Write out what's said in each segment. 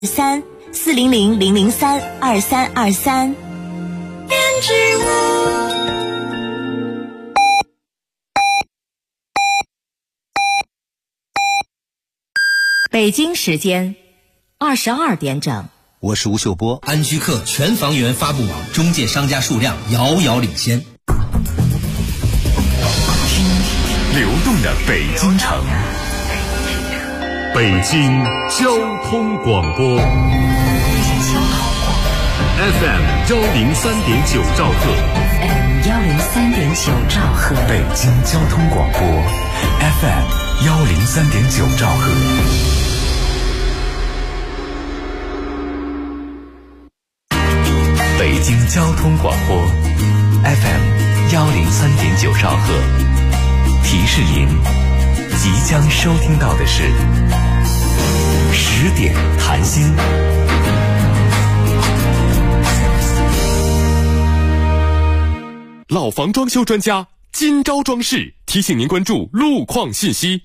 34000032323。编织物。北京时间22点整。 我是吴秀波。 安居客全房源发布网中介商家数量遥遥领先。 听流动的北京城，北京交通广播 FM 103.9兆赫， FM 103.9兆赫， 北京交通广播 FM 103.9兆赫。北京交通广播 FM 103.9兆赫，提示您即将收听到的是10点谈心。 老房装修专家今朝装饰提醒您关注路况信息。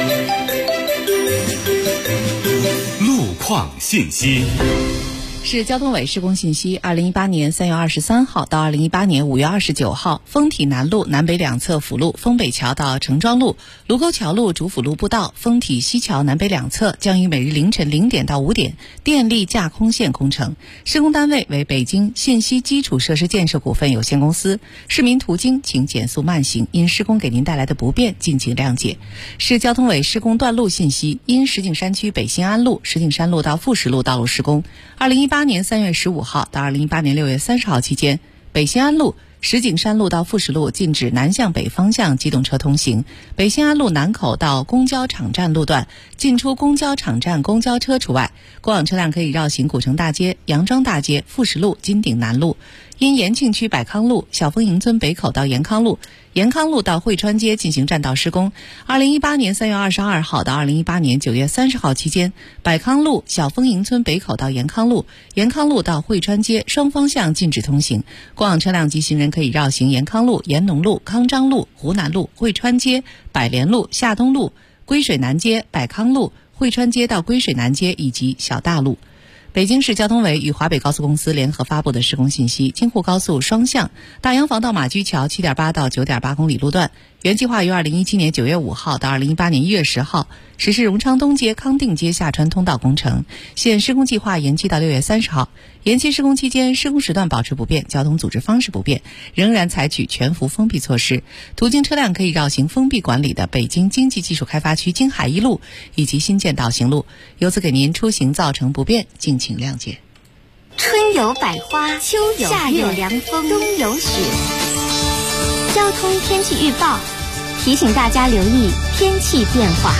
路况信息。 市交通委施工信息：2018年3月23号到2018年5月29号，丰体南路南北两侧辅路丰北桥到城庄路、卢沟桥路主辅路步道、丰体西桥南北两侧将于每日凌晨0点到5点电力架空线工程。施工单位为北京信息基础设施建设股份有限公司。市民途经请减速慢行，因施工给您带来的不便敬请谅解。市交通委施工段路信息：因石景山区北新安路、石景山路到富石路道路施工，2018年3月15号到2018年6月30号期间，北新安路、石景山路到富石路禁止南向北方向机动车通行；北新安路南口到公交场站路段进出公交场站公交车除外，过往车辆可以绕行古城大街、杨庄大街、富石路、金鼎南路。因延庆区百康路、小丰营村北口到延康路、延康路到汇川街进行占道施工，2018年3月22号到2018年9月30号期间，百康路、小丰营村北口到延康路、延康路到汇川街双方向禁止通行，过往车辆及行人可以绕行延康路、延农路、康章路、湖南路、汇川街、百联路、夏东路、归水南街、百康路、汇川街到归水南街以及小大路。北京市交通委与华北高速公司联合发布的施工信息：京沪高速双向大洋房到马驹桥 7.8 到 9.8 公里路段，原计划于2017年9月5号到2018年1月10号实施荣昌东街、康定街下穿通道工程，现施工计划延期到6月30号。延期施工期间，施工时段保持不变，交通组织方式不变，仍然采取全幅封闭措施。途经车辆可以绕行封闭管理的北京经济技术开发区京海一路以及新建道行路，由此给您出行造成不便，敬请谅解。 春有百花，秋有夏有凉风，冬有雪。交通天气预报提醒大家留意天气变化。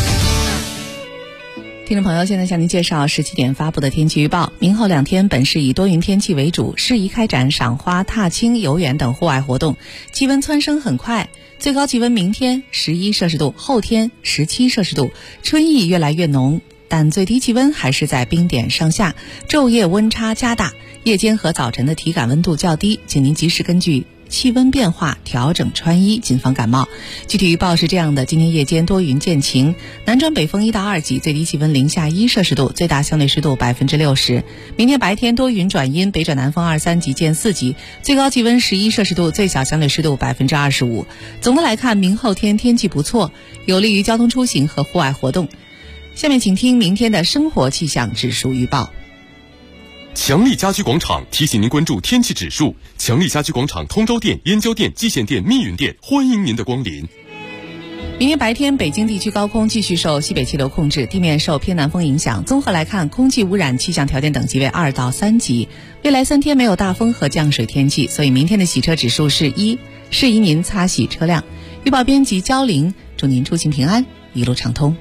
听众朋友，现在向您介绍17点发布的天气预报。明后2天本市以多云天气为主，适宜开展赏花、踏青、游园等户外活动，气温蹿升很快，最高气温明天11摄氏度，后天17摄氏度，春意越来越浓，但最低气温还是在冰点上下，昼夜温差加大，夜间和早晨的体感温度较低，请您及时根据气温变化调整穿衣，谨防感冒。具体预报是这样的：今天夜间多云见晴，南转北风1到2级，最低气温零下1摄氏度，最大相对湿度60%。明天白天多云转阴，北转南风2、3级见4级，最高气温11摄氏度，最小相对湿度25%。总的来看，明后天天气不错，有利于交通出行和户外活动。下面请听明天的生活气象指数预报。 强力家居广场提醒您关注天气指数。强力家居广场通州店、燕郊店、蓟县店、密云店欢迎您的光临。 明天白天，北京地区高空继续受西北气流控制，地面受偏南风影响。综合来看，空气污染气象条件等级为2到3级。未来3天没有大风和降水天气，所以明天的洗车指数是1，适宜您擦洗车辆。预报编辑焦玲，祝您出行平安，一路畅通。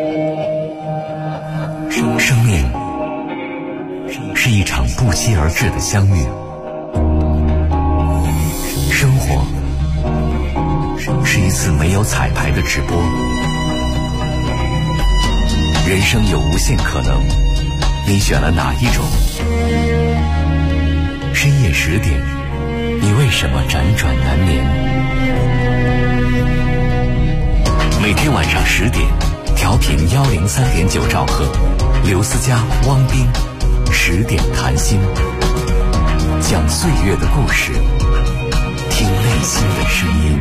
生命是一场不期而至的相遇，生活是一次没有彩排的直播，人生有无限可能，你选了哪一种？深夜10点，你为什么辗转难眠？每天晚上10点，调频103.9兆赫。 刘思佳、汪斌10点谈心，讲岁月的故事，听内心的声音。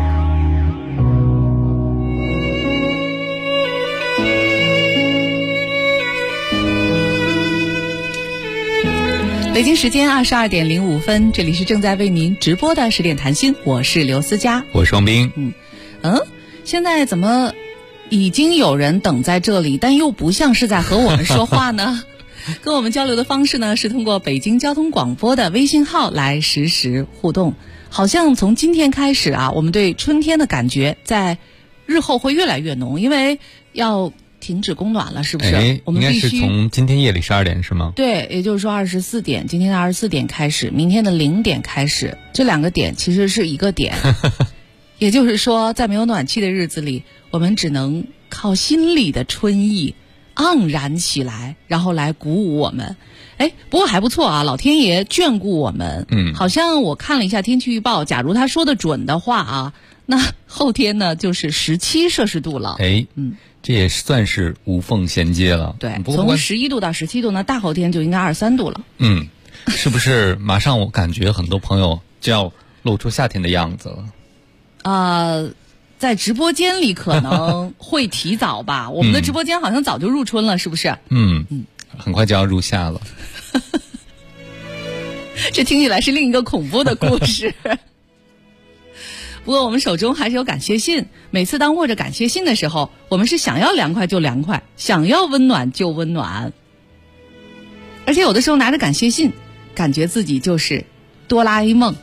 北京时间22点05分，这里是正在为您直播的10点谈心，我是刘思佳， 我是王斌。 现在怎么已经有人等在这里，但又不像是在和我们说话呢？跟我们交流的方式呢，是通过北京交通广播的微信号来实时互动。好像从今天开始啊，我们对春天的感觉在日后会越来越浓，因为要停止供暖了，是不是？我们必须应该是从今天夜里12点是吗？ 对，也就是说24点，今天的24点开始，明天的0点开始，这2个点其实是一个点。也就是说，在没有暖气的日子里，我们只能靠心里的春意盎然起来，然后来鼓舞我们。不过还不错啊，老天爷眷顾我们。好像我看了一下天气预报，假如他说的准的话啊，那后天呢就是17摄氏度了。 这也算是无缝衔接了。 对，从11度到17度呢，大后天就应该23度了。 是不是马上我感觉很多朋友就要露出夏天的样子了？ 在直播间里可能会提早吧。我们的直播间好像早就入春了，是不是？ 很快就要入夏了。 这听起来是另一个恐怖的故事。不过我们手中还是有感谢信，每次当握着感谢信的时候，我们是想要凉快就凉快，想要温暖就温暖。而且有的时候拿着感谢信，感觉自己就是哆啦 A 梦。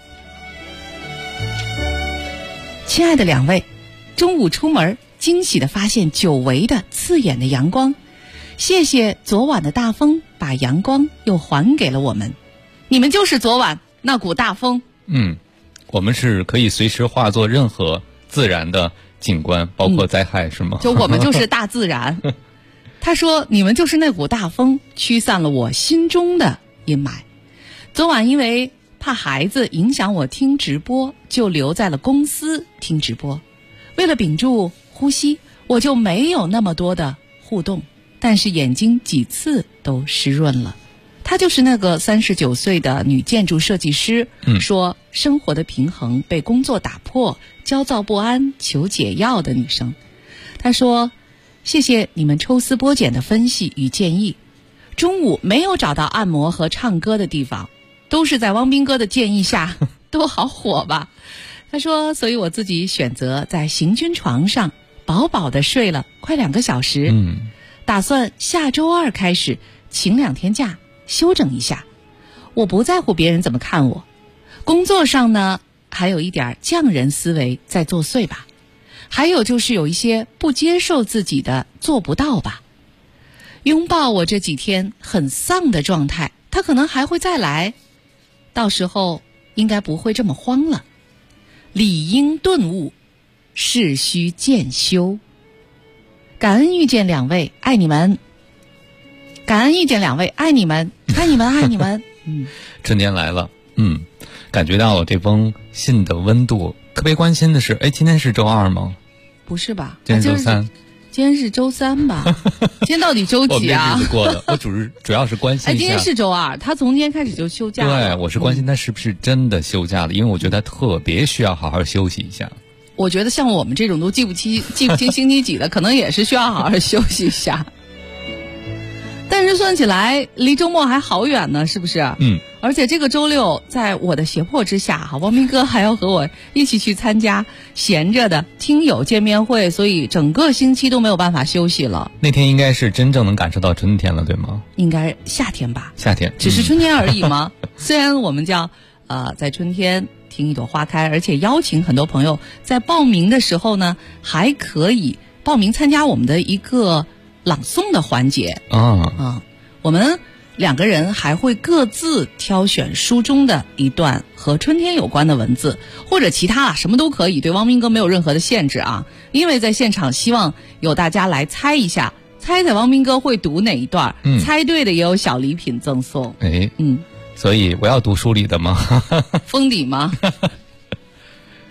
亲爱的2位，中午出门惊喜地发现久违的刺眼的阳光，谢谢昨晚的大风把阳光又还给了我们，你们就是昨晚那股大风。 我们是可以随时化作任何自然的景观，包括灾害，是吗？ 就我们就是大自然。他说你们就是那股大风，驱散了我心中的阴霾。昨晚因为怕孩子影响我听直播，就留在了公司听直播。为了屏住呼吸，我就没有那么多的互动，但是眼睛几次都湿润了。她就是那个39岁的女建筑设计师，说生活的平衡被工作打破，焦躁不安，求解药的女生。她说谢谢你们抽丝剥茧的分析与建议，中午没有找到按摩和唱歌的地方，都是在汪斌哥的建议下，都好火吧。他说所以我自己选择在行军床上饱饱的睡了快2个小时，打算下周2开始请2天假休整一下。我不在乎别人怎么看我，工作上呢还有一点匠人思维在作祟吧，还有就是有一些不接受自己的做不到吧。拥抱我这几天很丧的状态，他可能还会再来，到时候应该不会这么慌了。理应顿悟，事须渐修。感恩遇见2位，爱你们。感恩遇见2位，爱你们，爱你们，爱你们。 春天来了，感觉到了这封信的温度。特别关心的是，今天是周2吗？ 不是吧？ 今天是周3。 今天是周3吧？今天到底周几啊？ 我日子过的，我主要是关心一下。 今天是周2，他从今天开始就休假了。 对，我是关心他是不是真的休假了，因为我觉得他特别需要好好休息一下。 我觉得像我们这种都记不清星期几的，可能也是需要好好休息一下。但是算起来离周末还好远呢，是不是？而且这个周6在我的胁迫之下，汪斌哥还要和我一起去参加闲着的听友见面会，所以整个星期都没有办法休息了。 那天应该是真正能感受到春天了，对吗？ 应该夏天吧。 夏天只是春天而已吗？虽然我们叫在春天听一朵花开，而且邀请很多朋友在报名的时候呢，还可以报名参加我们的一个朗诵的环节。我们2个人还会各自挑选书中的一段和春天有关的文字，或者其他什么都可以，对汪斌哥没有任何的限制啊。因为在现场希望有大家来猜一下，猜汪斌哥会读哪一段，猜对的也有小礼品赠送。所以我要读书里的吗？ 封底吗？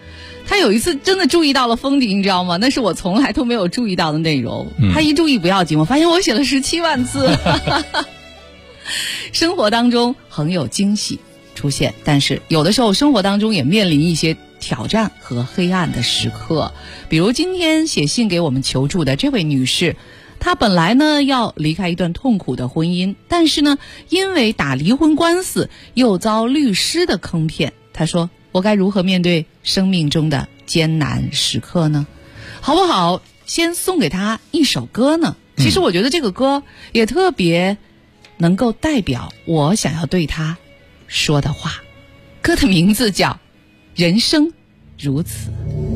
他有一次真的注意到了封底，你知道吗？那是我从来都没有注意到的内容。他一注意不要紧，我发现我写了17万字。生活当中很有惊喜出现，但是有的时候生活当中也面临一些挑战和黑暗的时刻。比如今天写信给我们求助的这位女士，她本来呢要离开一段痛苦的婚姻，但是呢因为打离婚官司又遭律师的坑骗。她说，我该如何面对生命中的艰难时刻呢？好不好先送给她一首歌呢？其实我觉得这个歌也特别能够代表我想要对她说的话。歌的名字叫《人生如此》。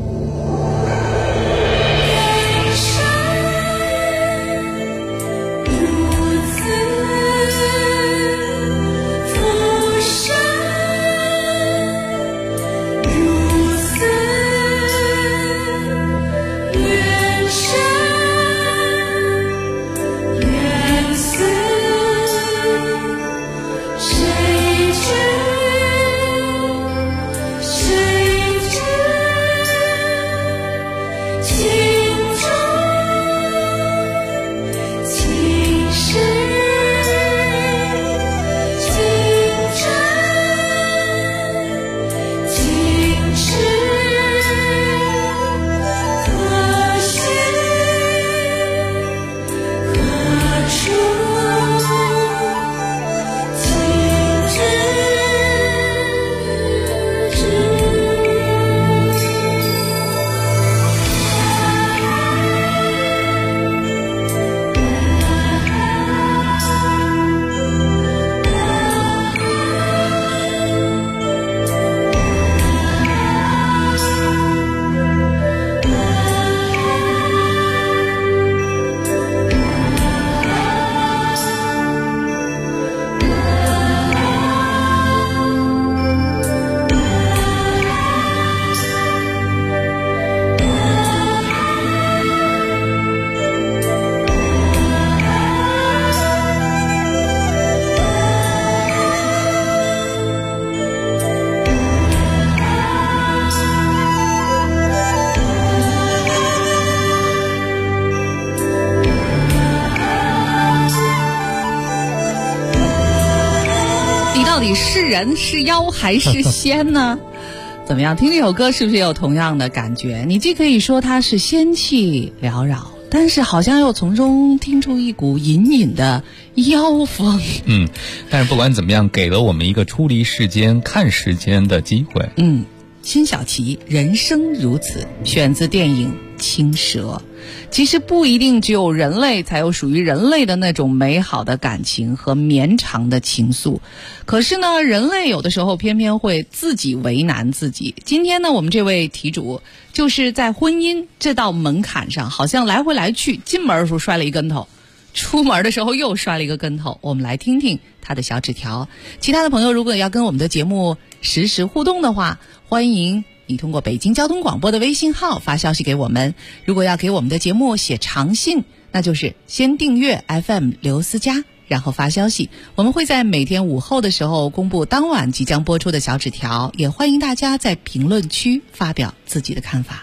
到底是人是妖还是仙呢？怎么样，听这首歌是不是也有同样的感觉？你既可以说它是仙气缭绕，但是好像又从中听出一股隐隐的妖风。 但是不管怎么样，给了我们一个出离世间看世间的机会。 辛晓琪《人生如此》选自电影《青蛇》。其实不一定只有人类才有属于人类的那种美好的感情和绵长的情愫，可是呢，人类有的时候偏偏会自己为难自己。今天呢，我们这位题主就是在婚姻这道门槛上，好像来回来去，进门的时候摔了一跟头，出门的时候又摔了一个跟头。我们来听听他的小纸条。其他的朋友如果要跟我们的节目实时互动的话，欢迎你通过北京交通广播的微信号发消息给我们。如果要给我们的节目写长信，那就是先订阅 FM 刘思佳，然后发消息。我们会在每天午后的时候公布当晚即将播出的小纸条，也欢迎大家在评论区发表自己的看法。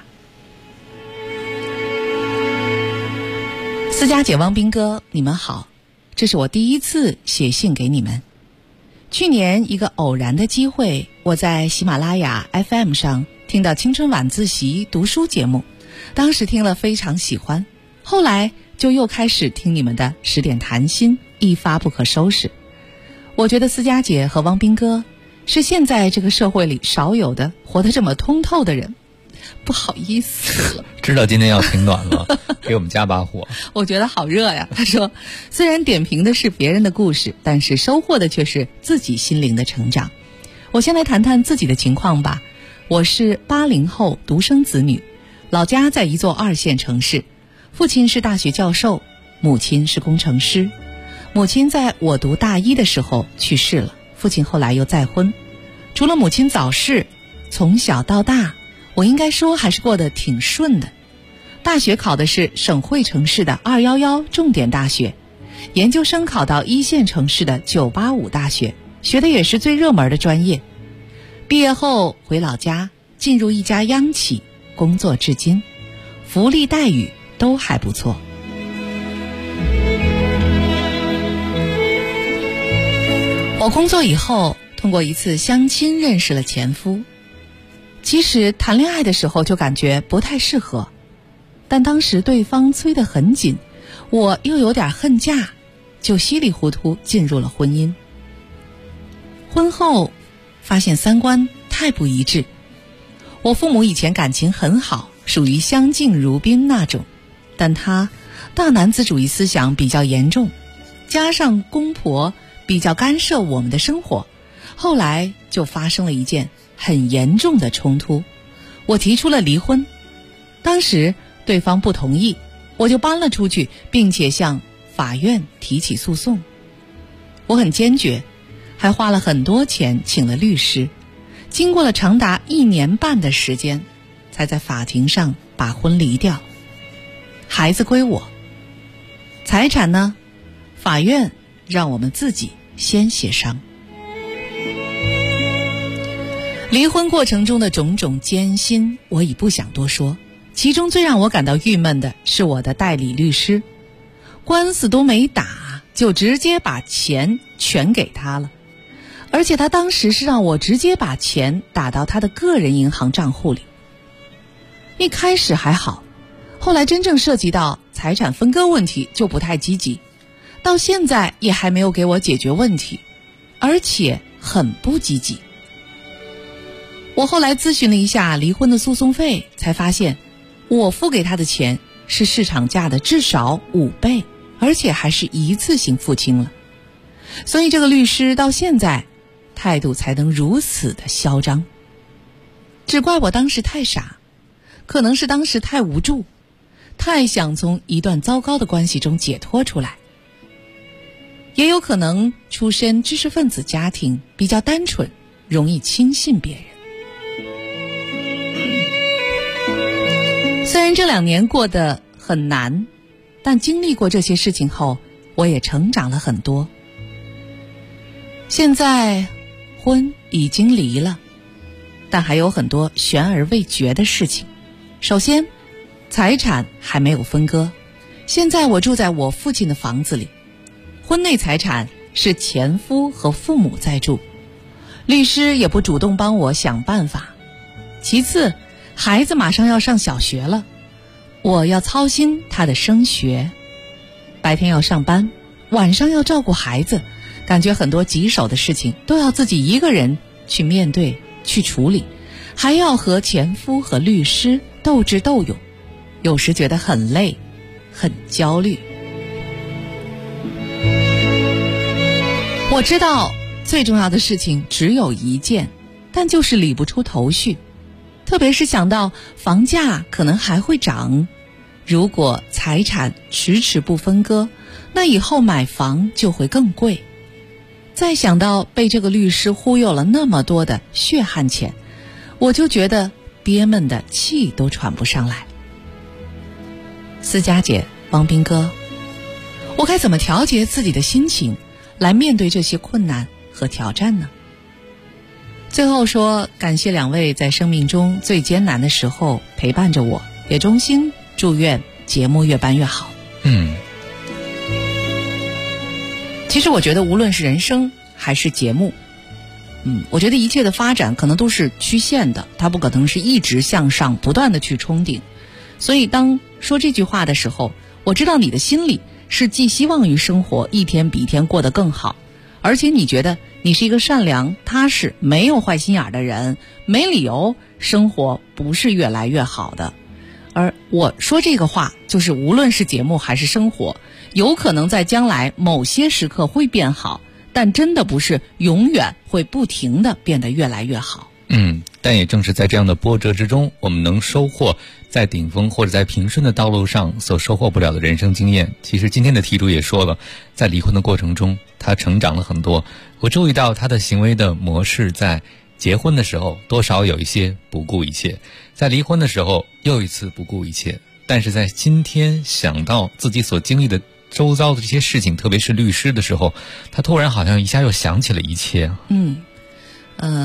思佳姐、汪斌哥，你们好，这是我第一次写信给你们。去年一个偶然的机会，我在喜马拉雅 FM 上听到青春晚自习读书节目，当时听了非常喜欢，后来就又开始听你们的10点谈心，一发不可收拾。我觉得思佳姐和汪斌哥是现在这个社会里少有的活得这么通透的人。不好意思， 知道今天要挺暖了，给我们加把火。 我觉得好热呀。他说，虽然点评的是别人的故事，但是收获的却是自己心灵的成长。我先来谈谈自己的情况吧。我是80后独生子女，老家在一座2线城市，父亲是大学教授，母亲是工程师。母亲在我读大1的时候去世了，父亲后来又再婚。除了母亲早逝，从小到大我应该说还是过得挺顺的。大学考的是省会城市的211重点大学，研究生考到1线城市的985大学，学的也是最热门的专业。毕业后回老家进入一家央企工作至今，福利待遇都还不错。我工作以后，通过一次相亲认识了前夫。其实谈恋爱的时候就感觉不太适合，但当时对方催得很紧，我又有点恨嫁，就稀里糊涂进入了婚姻。婚后发现三观太不一致。我父母以前感情很好，属于相敬如宾那种，但他大男子主义思想比较严重，加上公婆比较干涉我们的生活，后来就发生了一件很严重的冲突。我提出了离婚，当时对方不同意，我就搬了出去，并且向法院提起诉讼。我很坚决，还花了很多钱请了律师，经过了长达1年半的时间，才在法庭上把婚离掉。孩子归我，财产呢，法院让我们自己先协商。离婚过程中的种种艰辛，我已不想多说。其中最让我感到郁闷的是我的代理律师，官司都没打，就直接把钱全给他了。而且他当时是让我直接把钱打到他的个人银行账户里。一开始还好，后来真正涉及到财产分割问题就不太积极，到现在也还没有给我解决问题，而且很不积极。我后来咨询了一下离婚的诉讼费，才发现我付给他的钱是市场价的至少5倍，而且还是一次性付清了。所以这个律师到现在态度才能如此的嚣张。只怪我当时太傻，可能是当时太无助，太想从一段糟糕的关系中解脱出来。也有可能出身知识分子家庭，比较单纯，容易轻信别人。虽然这2年过得很难，但经历过这些事情后，我也成长了很多。现在婚已经离了，但还有很多悬而未决的事情。首先，财产还没有分割，现在我住在我父亲的房子里，婚内财产是前夫和父母在住，律师也不主动帮我想办法。其次，孩子马上要上小学了，我要操心他的升学，白天要上班，晚上要照顾孩子，感觉很多棘手的事情都要自己一个人去面对去处理，还要和前夫和律师斗智斗勇，有时觉得很累很焦虑。我知道最重要的事情只有一件，但就是理不出头绪。特别是想到房价可能还会涨，如果财产迟迟不分割，那以后买房就会更贵。再想到被这个律师忽悠了那么多的血汗钱，我就觉得憋闷的气都喘不上来。思佳姐，王斌哥，我该怎么调节自己的心情，来面对这些困难和挑战呢？最后说，感谢2位在生命中最艰难的时候陪伴着我，也衷心祝愿节目越办越好。其实我觉得无论是人生还是节目，我觉得一切的发展可能都是曲线的，它不可能是一直向上不断的去冲顶。所以当说这句话的时候，我知道你的心里是寄希望于生活一天比一天过得更好，而且你觉得你是一个善良踏实没有坏心眼的人，没理由生活不是越来越好的。而我说这个话，就是无论是节目还是生活，有可能在将来某些时刻会变好，但真的不是永远会不停的变得越来越好。 但也正是在这样的波折之中，我们能收获在顶峰或者在平顺的道路上所收获不了的人生经验。其实今天的题主也说了，在离婚的过程中他成长了很多。我注意到他的行为的模式，在结婚的时候多少有一些不顾一切，在离婚的时候又一次不顾一切，但是在今天想到自己所经历的周遭的这些事情，特别是律师的时候，他突然好像一下又想起了一切。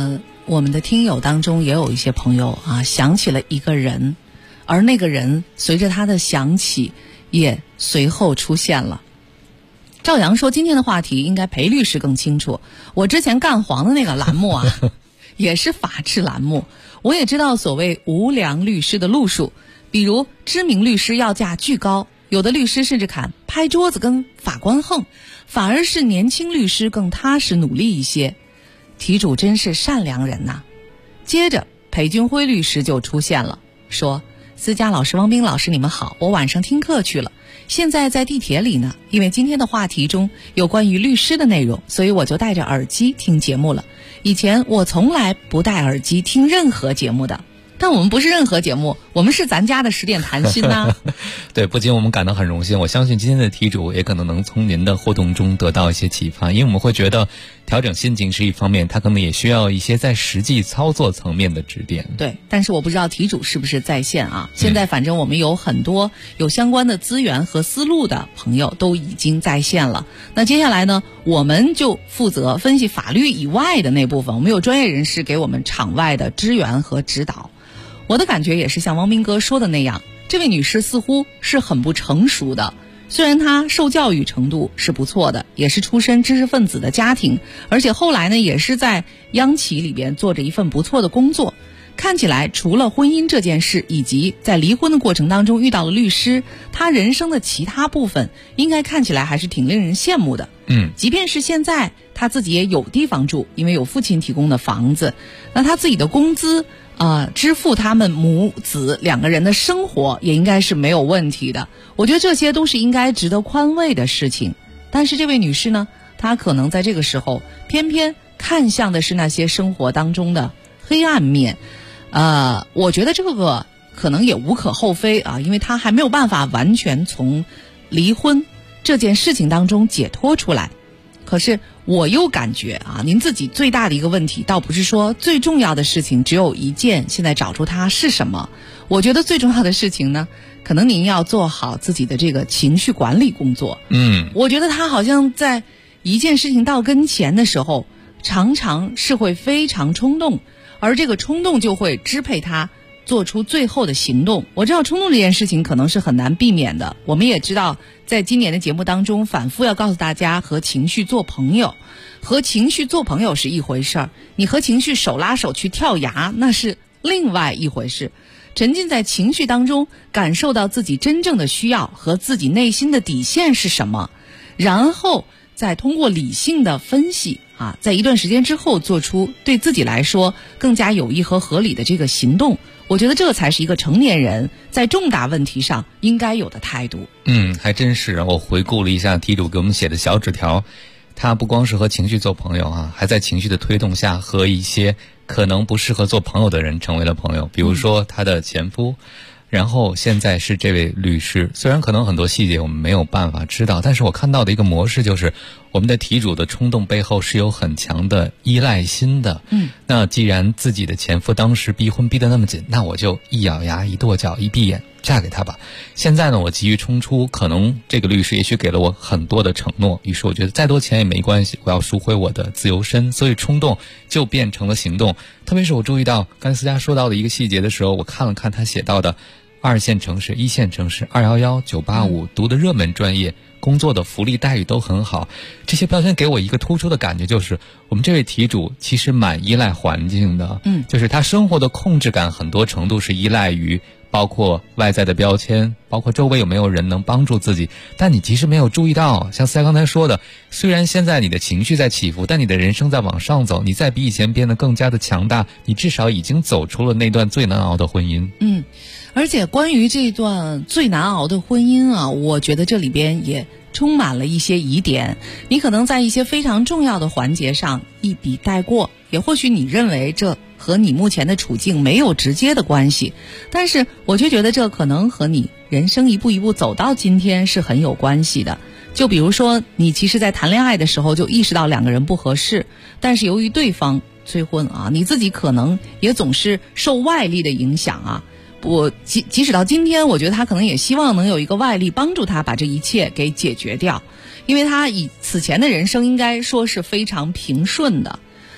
我们的听友当中也有一些朋友啊想起了一个人，而那个人随着他的想起也随后出现了。赵阳说今天的话题应该裴律师更清楚，我之前干黄的那个栏目啊也是法治栏目，我也知道所谓无良律师的路数，比如知名律师要价巨高，有的律师甚至敢拍桌子跟法官横，反而是年轻律师更踏实努力一些。题主真是善良人呐。接着裴军辉律师就出现了，说思佳老师、汪斌老师你们好，我晚上听课去了，现在在地铁里呢，因为今天的话题中有关于律师的内容，所以我就戴着耳机听节目了。以前我从来不戴耳机听任何节目的，但我们不是任何节目，我们是咱家的10点谈心呐。 对，不仅我们感到很荣幸，我相信今天的题主也可能能从您的互动中得到一些启发，因为我们会觉得调整心情是一方面，它可能也需要一些在实际操作层面的指点。 对，但是我不知道题主是不是在线啊？现在反正我们有很多有相关的资源和思路的朋友都已经在线了。那接下来呢，我们就负责分析法律以外的那部分，我们有专业人士给我们场外的支援和指导。我的感觉也是像汪斌哥说的那样，这位女士似乎是很不成熟的，虽然她受教育程度是不错的，也是出身知识分子的家庭，而且后来呢也是在央企里边做着一份不错的工作，看起来除了婚姻这件事以及在离婚的过程当中遇到了律师，她人生的其他部分应该看起来还是挺令人羡慕的。即便是现在她自己也有地方住，因为有父亲提供的房子，那她自己的工资支付他们母子2个人的生活也应该是没有问题的。我觉得这些都是应该值得宽慰的事情。但是这位女士呢，她可能在这个时候偏偏看向的是那些生活当中的黑暗面。我觉得这个可能也无可厚非啊，因为她还没有办法完全从离婚这件事情当中解脱出来。可是我又感觉您自己最大的一个问题倒不是说最重要的事情只有一件，现在找出它是什么。我觉得最重要的事情呢，可能您要做好自己的这个情绪管理工作。我觉得他好像在一件事情到跟前的时候常常是会非常冲动，而这个冲动就会支配他做出最后的行动。我知道冲动这件事情可能是很难避免的，我们也知道在今年的节目当中反复要告诉大家和情绪做朋友，和情绪做朋友是一回事儿，你和情绪手拉手去跳崖那是另外一回事。沉浸在情绪当中，感受到自己真正的需要和自己内心的底线是什么，然后再通过理性的分析在一段时间之后做出对自己来说更加有益和合理的这个行动。我觉得这才是一个成年人在重大问题上应该有的态度。 还真是。我回顾了一下题主给我们写的小纸条，他不光是和情绪做朋友还在情绪的推动下和一些可能不适合做朋友的人成为了朋友，比如说他的前夫，然后现在是这位律师。虽然可能很多细节我们没有办法知道，但是我看到的一个模式就是我们的题主的冲动背后是有很强的依赖心的。那既然自己的前夫当时逼婚逼得那么紧，那我就一咬牙一跺脚一闭眼嫁给他吧。现在呢，我急于冲出，可能这个律师也许给了我很多的承诺，于是我觉得再多钱也没关系，我要赎回我的自由身，所以冲动就变成了行动。特别是我注意到刚才思佳说到的一个细节的时候，我看了看他写到的2线城市、1线城市、211、985读的热门专业，工作的福利待遇都很好。这些标签给我一个突出的感觉，就是我们这位题主其实蛮依赖环境的。就是他生活的控制感很多程度是依赖于包括外在的标签，包括周围有没有人能帮助自己。但你其实没有注意到，像思佳刚才说的，虽然现在你的情绪在起伏，但你的人生在往上走，你在比以前变得更加的强大，你至少已经走出了那段最难熬的婚姻。 而且关于这段最难熬的婚姻我觉得这里边也充满了一些疑点。你可能在一些非常重要的环节上一笔带过，也或许你认为这和你目前的处境没有直接的关系，但是我却觉得这可能和你人生一步一步走到今天是很有关系的。就比如说你其实在谈恋爱的时候就意识到2个人不合适，但是由于对方催婚你自己可能也总是受外力的影响即使到今天，我觉得他可能也希望能有一个外力帮助他把这一切给解决掉，因为他以此前的人生应该说是非常平顺的。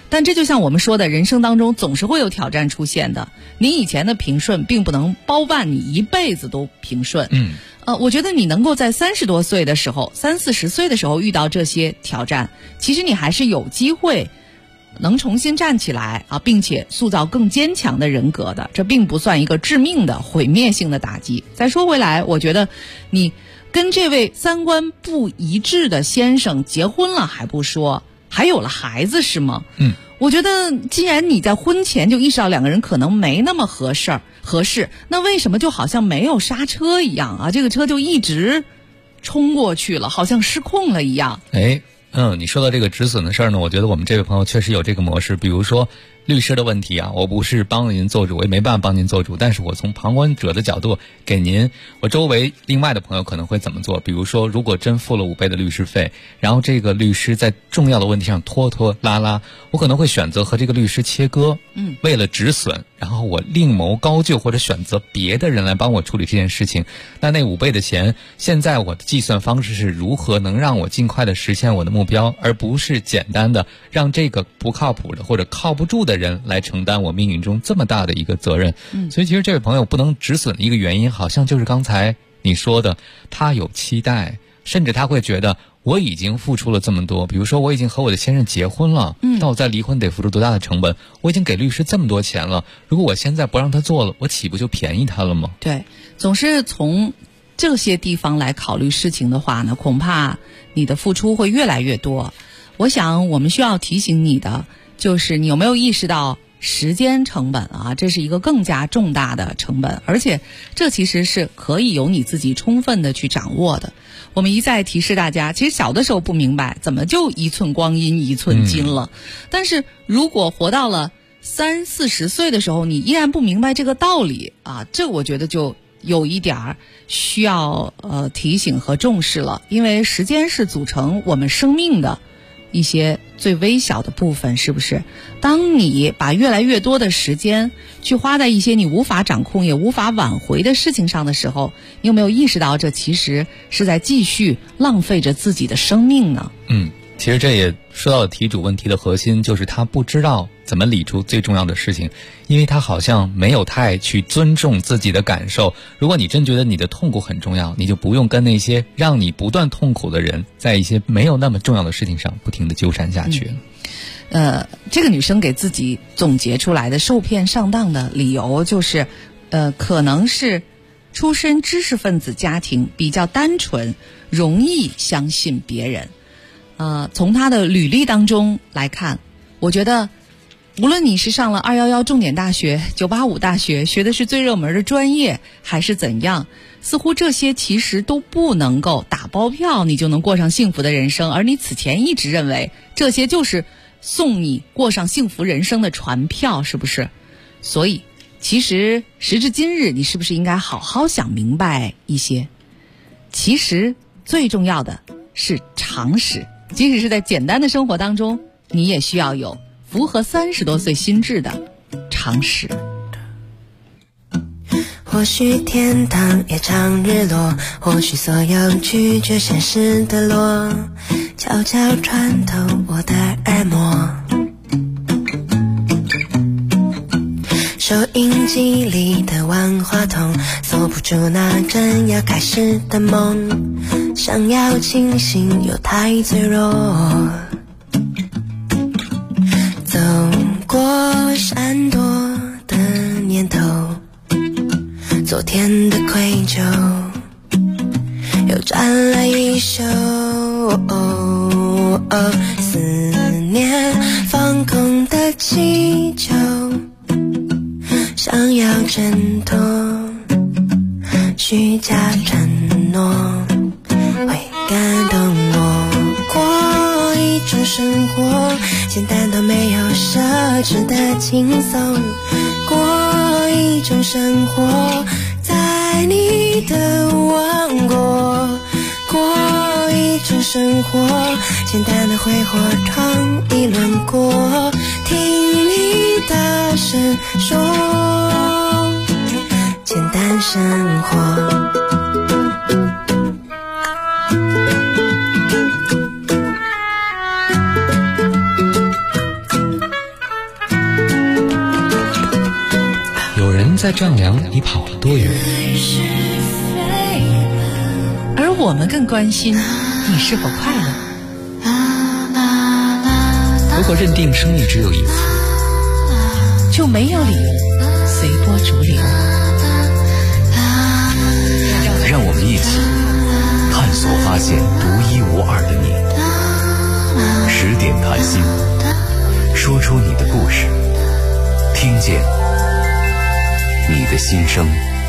但这就像我们说的，人生当中总是会有挑战出现的。你以前的平顺并不能包办你一辈子都平顺。我觉得你能够在30多岁的时候，30、40岁的时候遇到这些挑战，其实你还是有机会能重新站起来啊，并且塑造更坚强的人格的。这并不算一个致命的毁灭性的打击。再说回来，我觉得你跟这位三观不一致的先生结婚了还不说，还有了孩子是吗？我觉得既然你在婚前就意识到两个人可能没那么合适，那为什么就好像没有刹车一样啊？这个车就一直冲过去了，好像失控了一样。 你说到这个止损的事儿呢，我觉得我们这位朋友确实有这个模式。比如说律师的问题啊，我不是帮您做主，我也没办法帮您做主，但是我从旁观者的角度给您，我周围另外的朋友可能会怎么做。比如说如果真付了5倍的律师费，然后这个律师在重要的问题上拖拖拉拉，我可能会选择和这个律师切割，为了止损，然后我另谋高就，或者选择别的人来帮我处理这件事情。那5倍的钱，现在我的计算方式是如何能让我尽快的实现我的目标，而不是简单的让这个不靠谱的或者靠不住的人来承担我命运中这么大的一个责任。所以其实这位朋友不能止损的一个原因，好像就是刚才你说的，他有期待，甚至他会觉得我已经付出了这么多，比如说我已经和我的先生结婚了，那我再离婚得付出多大的成本？我已经给律师这么多钱了，如果我现在不让他做了，我岂不就便宜他了吗？ 对，总是从这些地方来考虑事情的话呢，恐怕你的付出会越来越多。我想我们需要提醒你的就是你有没有意识到时间成本啊，这是一个更加重大的成本，而且这其实是可以由你自己充分的去掌握的。我们一再提示大家，其实小的时候不明白怎么就一寸光阴一寸金了，但是如果活到了30、40岁的时候，你依然不明白这个道理啊，这我觉得就有一点需要提醒和重视了。因为时间是组成我们生命的一些最微小的部分，是不是？当你把越来越多的时间去花在一些你无法掌控也无法挽回的事情上的时候，你有没有意识到这其实是在继续浪费着自己的生命呢？ 其实这也说到了题主问题的核心，就是他不知道怎么理出最重要的事情，因为他好像没有太去尊重自己的感受。如果你真觉得你的痛苦很重要，你就不用跟那些让你不断痛苦的人在一些没有那么重要的事情上不停地纠缠下去。 这个女生给自己总结出来的受骗上当的理由就是可能是出身知识分子家庭，比较单纯，容易相信别人。从她的履历当中来看，我觉得无论你是上了211重点大学、985大学，学的是最热门的专业还是怎样，似乎这些其实都不能够打包票你就能过上幸福的人生，而你此前一直认为这些就是送你过上幸福人生的传票，是不是？所以其实时至今日，你是不是应该好好想明白一些？其实最重要的是常识，即使是在简单的生活当中，你也需要有符合30多岁心智的常识。 或许天堂也常日落，或许所有拒绝现实的落，悄悄穿透我的耳膜。收音机里的万花筒锁不住那正要开始的梦，想要清醒又太脆弱，走过闪躲的念头，昨天的愧疚又转了一宿，思念放空的气球，想要挣脱虚假承诺，会感动我。过一种生活，简单到没有奢侈的轻松，过一种生活，在你的王国，过一种生活，简单的挥霍闯一轮过，听你大声说，简单生活。 在丈量你跑了多远， 而我们更关心你是否快乐。 如果认定生命只有一次， 就没有理由随波逐流。 让我们一起探索发现独一无二的你。10点谈心，说出你的故事，听见你的心声。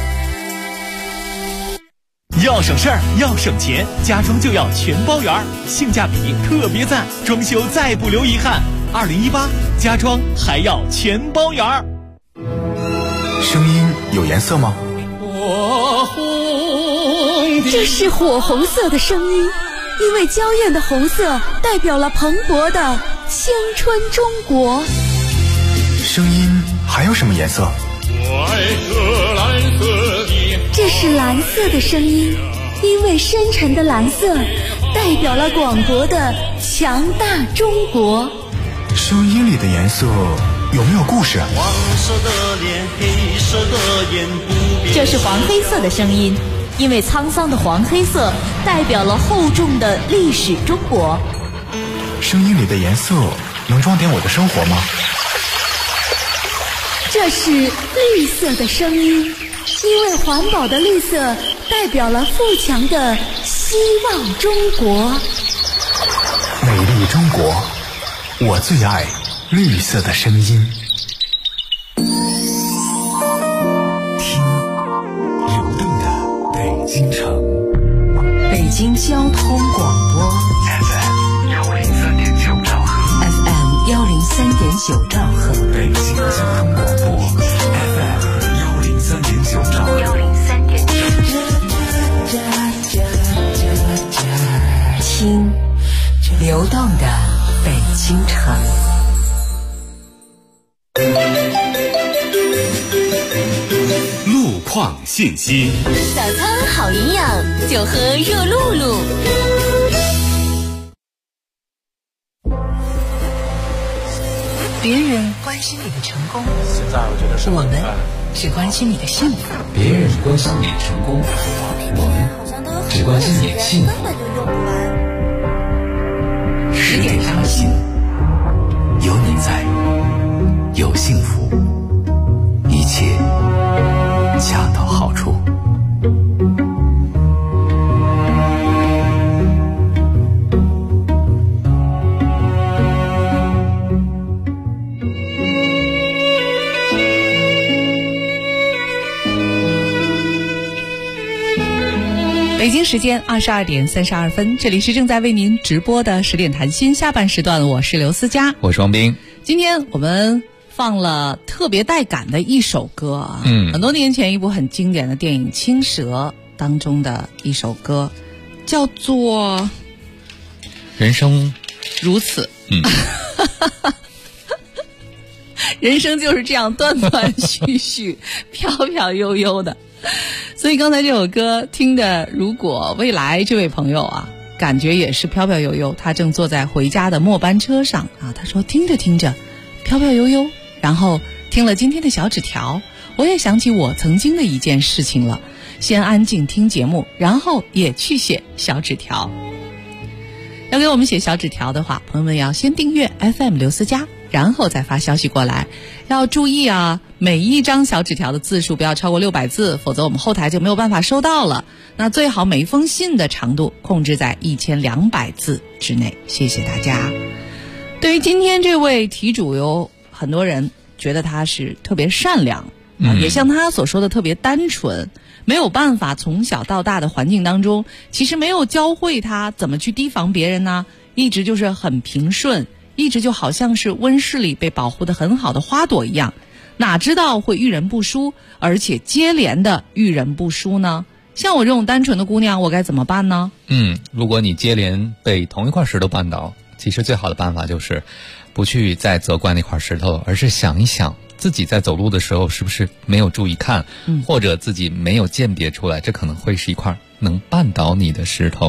要省事儿，要省钱，家装就要全包圆，性价比特别赞，装修再不留遗憾。2018家装还要全包圆。 声音有颜色吗？ 这是火红色的声音，因为娇艳的红色代表了蓬勃的青春中国。 声音还有什么颜色？ 这是蓝色的声音，因为深沉的蓝色代表了广博的强大中国。 声音里的颜色有没有故事？ 黄色的脸，黑色的眼，不变。 这是黄黑色的声音，因为沧桑的黄黑色代表了厚重的历史中国。 声音里的颜色能装点我的生活吗？ 这是绿色的声音，因为环保的绿色代表了富强的希望中国。 美丽中国，我最爱绿色的声音。 听流动的北京城， 北京交通广播 FM 103.9兆赫 FM 103.9兆赫， 北京交通广播 FM 103.9兆赫听流动的北京城。 路况信息。 早餐好营养，就喝热露露。 别人关心你的成功，现在我觉得是我们只关心你的幸福。 别人关心你的成功，我们只关心你的幸福。 10点谈心，有你在，有幸福，一切恰到好处。 北京时间22点32分，这里是正在为您直播的10点谈心下半时段，我是刘思佳， 我是王斌。 今天我们放了特别带感的一首歌啊，很多年前一部很经典的电影《青蛇》当中的一首歌，叫做《 人生如此》。人生就是这样断断续续飘飘悠悠的。所以刚才这首歌听着，如果未来这位朋友啊感觉也是飘飘悠悠，他正坐在回家的末班车上啊，他说听着听着飘飘悠悠，然后听了今天的小纸条，我也想起我曾经的一件事情了，先安静听节目，然后也去写小纸条。要给我们写小纸条的话，朋友们要先订阅 FM 刘思佳，然后再发消息过来。要注意啊，每一张小纸条的字数不要超过600字，否则我们后台就没有办法收到了。那最好每一封信的长度控制在1200字之内，谢谢大家。对于今天这位题主，有很多人觉得他是特别善良，也像他所说的特别单纯，没有办法从小到大的环境当中，其实没有教会他怎么去提防别人呢，一直就是很平顺，一直就好像是温室里被保护得很好的花朵一样，哪知道会遇人不淑，而且接连的遇人不淑呢？像我这种单纯的姑娘，我该怎么办呢？ 如果你接连被同一块石头绊倒，其实最好的办法就是不去再责怪那块石头，而是想一想自己在走路的时候是不是没有注意看，或者自己没有鉴别出来，这可能会是一块能绊倒你的石头。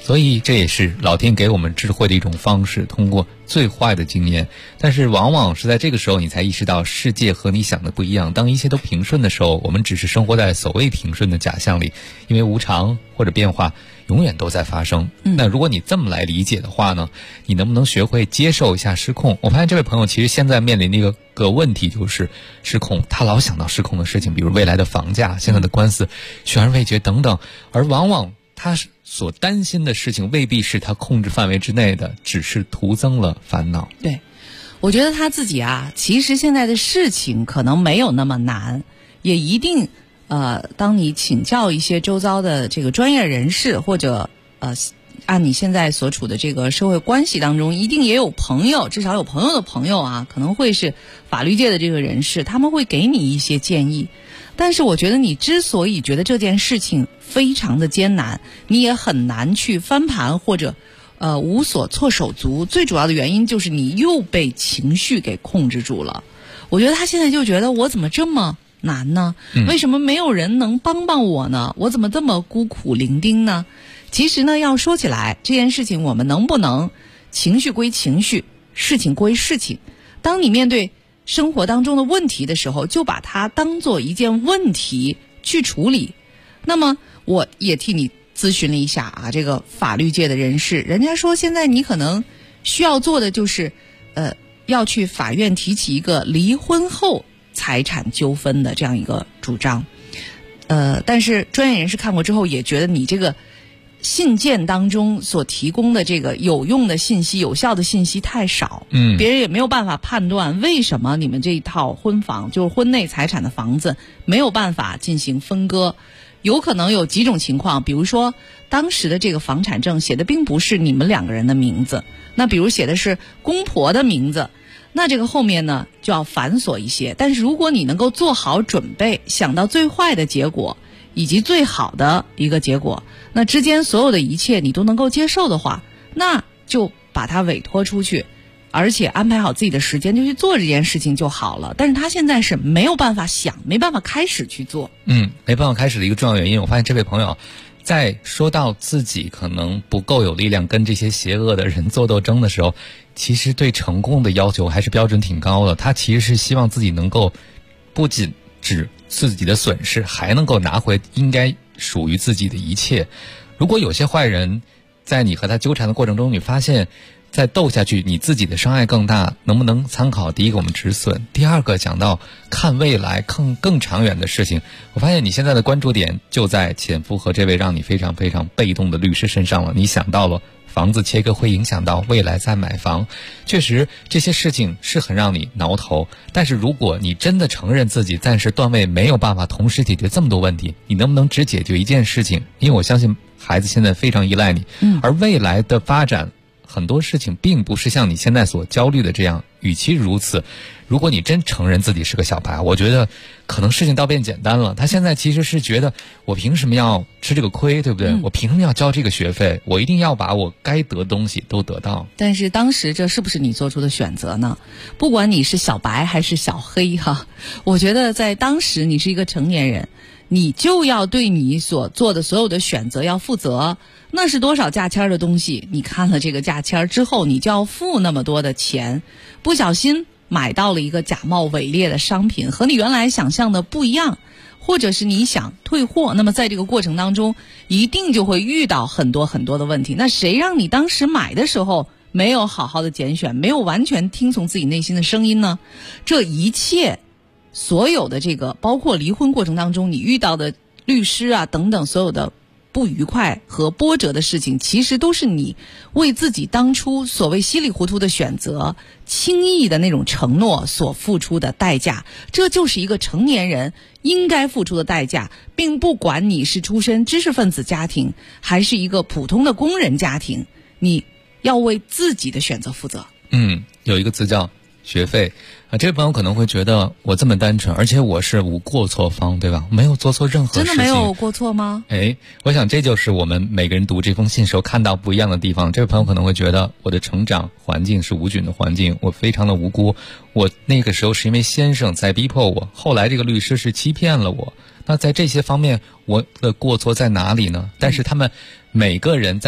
所以这也是老天给我们智慧的一种方式，通过最坏的经验。但是往往是在这个时候你才意识到世界和你想的不一样。当一切都平顺的时候，我们只是生活在所谓平顺的假象里，因为无常或者变化永远都在发生。那如果你这么来理解的话呢，你能不能学会接受一下失控？我发现这位朋友其实现在面临的一个问题就是失控，他老想到失控的事情，比如未来的房价、现在的官司悬而未决等等，而往往他所担心的事情未必是他控制范围之内的，只是徒增了烦恼。 对，我觉得他自己啊，其实现在的事情可能没有那么难，也一定当你请教一些周遭的这个专业人士，或者按你现在所处的这个社会关系当中，一定也有朋友，至少有朋友的朋友啊，可能会是法律界的这个人士，他们会给你一些建议。但是我觉得你之所以觉得这件事情非常的艰难，你也很难去翻盘或者无所措手足，最主要的原因就是你又被情绪给控制住了。我觉得他现在就觉得我怎么这么难呢？为什么没有人能帮帮我呢？我怎么这么孤苦伶仃呢？其实呢，要说起来，这件事情我们能不能情绪归情绪，事情归事情？当你面对生活当中的问题的时候，就把它当做一件问题去处理。那么我也替你咨询了一下啊，这个法律界的人士，人家说现在你可能需要做的就是要去法院提起一个离婚后财产纠纷的这样一个主张。但是专业人士看过之后也觉得你这个信件当中所提供的这个有用的信息、有效的信息太少，别人也没有办法判断为什么你们这一套婚房，就是婚内财产的房子没有办法进行分割。有可能有几种情况，比如说当时的这个房产证写的并不是你们两个人的名字，那比如写的是公婆的名字，那这个后面呢就要繁琐一些。但是如果你能够做好准备，想到最坏的结果以及最好的一个结果，那之间所有的一切你都能够接受的话，那就把它委托出去，而且安排好自己的时间就去做这件事情就好了。但是他现在是没有办法想，没办法开始去做。 没办法开始的一个重要原因，我发现这位朋友在说到自己可能不够有力量跟这些邪恶的人做斗争的时候，其实对成功的要求还是标准挺高的。他其实是希望自己能够不仅指自己的损失，还能够拿回应该属于自己的一切。如果有些坏人在你和他纠缠的过程中，你发现再斗下去你自己的伤害更大，能不能参考第一个我们止损，第二个讲到看未来更长远的事情。我发现你现在的关注点就在前夫和这位让你非常非常被动的律师身上了。你想到了房子切割会影响到未来再买房，确实这些事情是很让你挠头。但是如果你真的承认自己暂时段位没有办法同时解决这么多问题，你能不能只解决一件事情？因为我相信孩子现在非常依赖你，而未来的发展很多事情并不是像你现在所焦虑的这样。与其如此，如果你真承认自己是个小白，我觉得可能事情倒变简单了。他现在其实是觉得我凭什么要吃这个亏，对不对？我凭什么要交这个学费？我一定要把我该得的东西都得到。 但是当时这是不是你做出的选择呢？不管你是小白还是小黑哈，我觉得在当时你是一个成年人，你就要对你所做的所有的选择要负责。那是多少价签的东西，你看了这个价签之后，你就要付那么多的钱，不小心买到了一个假冒伪劣的商品，和你原来想象的不一样，或者是你想退货，那么在这个过程当中一定就会遇到很多很多的问题。那谁让你当时买的时候没有好好的拣选，没有完全听从自己内心的声音呢？这一切所有的这个包括离婚过程当中你遇到的律师啊等等所有的不愉快和波折的事情，其实都是你为自己当初所谓稀里糊涂的选择、轻易的那种承诺所付出的代价。这就是一个成年人应该付出的代价，并不管你是出身知识分子家庭还是一个普通的工人家庭，你要为自己的选择负责。 有一个词叫学费啊，这位朋友可能会觉得我这么单纯，而且我是无过错方，对吧？没有做错任何事情。 真的没有过错吗？ 我想这就是我们每个人读这封信时候看到不一样的地方。这位朋友可能会觉得我的成长环境是无菌的环境，我非常的无辜，我那个时候是因为先生在逼迫我，后来这个律师是欺骗了我，那在这些方面我的过错在哪里呢？但是他们每个人在